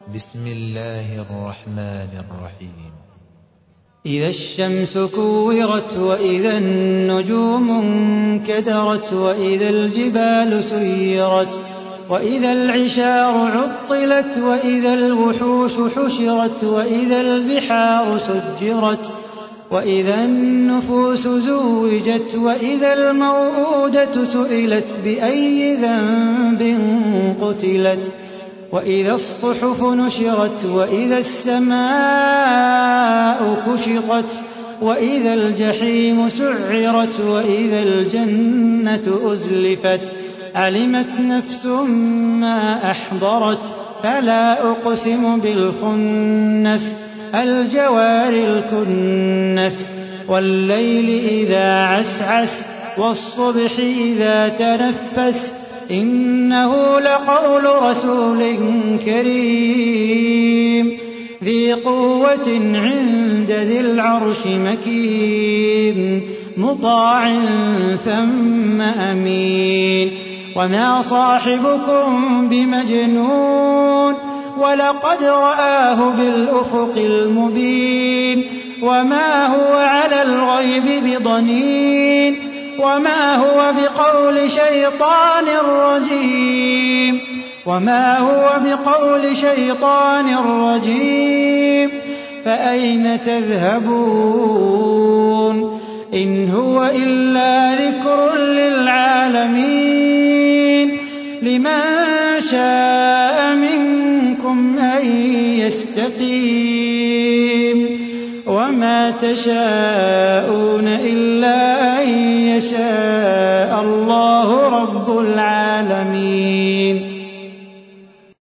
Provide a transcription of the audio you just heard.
بسم الله الرحمن الرحيم. إذا الشمس كورت وإذا النجوم انكدرت وإذا الجبال سيرت وإذا العشار عطلت وإذا الوحوش حشرت وإذا البحار سجرت وإذا النفوس زوجت وإذا الموءودة سئلت بأي ذنب قتلت وإذا الصحف نشرت وإذا السماء كشطت وإذا الجحيم سعرت وإذا الجنة أزلفت علمت نفس ما أحضرت فلا أقسم بالخنس الجوار الكنس والليل إذا عسعس والصبح إذا تنفس إنه لقول رسول كريم ذي قوة عند ذي العرش مكين مطاع ثم أمين وما صاحبكم بمجنون ولقد رآه بالأفق المبين وما هو على الغيب بضنين وما هو بقول شيطان رجيم فأين تذهبون إن هو إلا ذكر للعالمين لمن شاء منكم أن يستقيم وما تشاءون إلا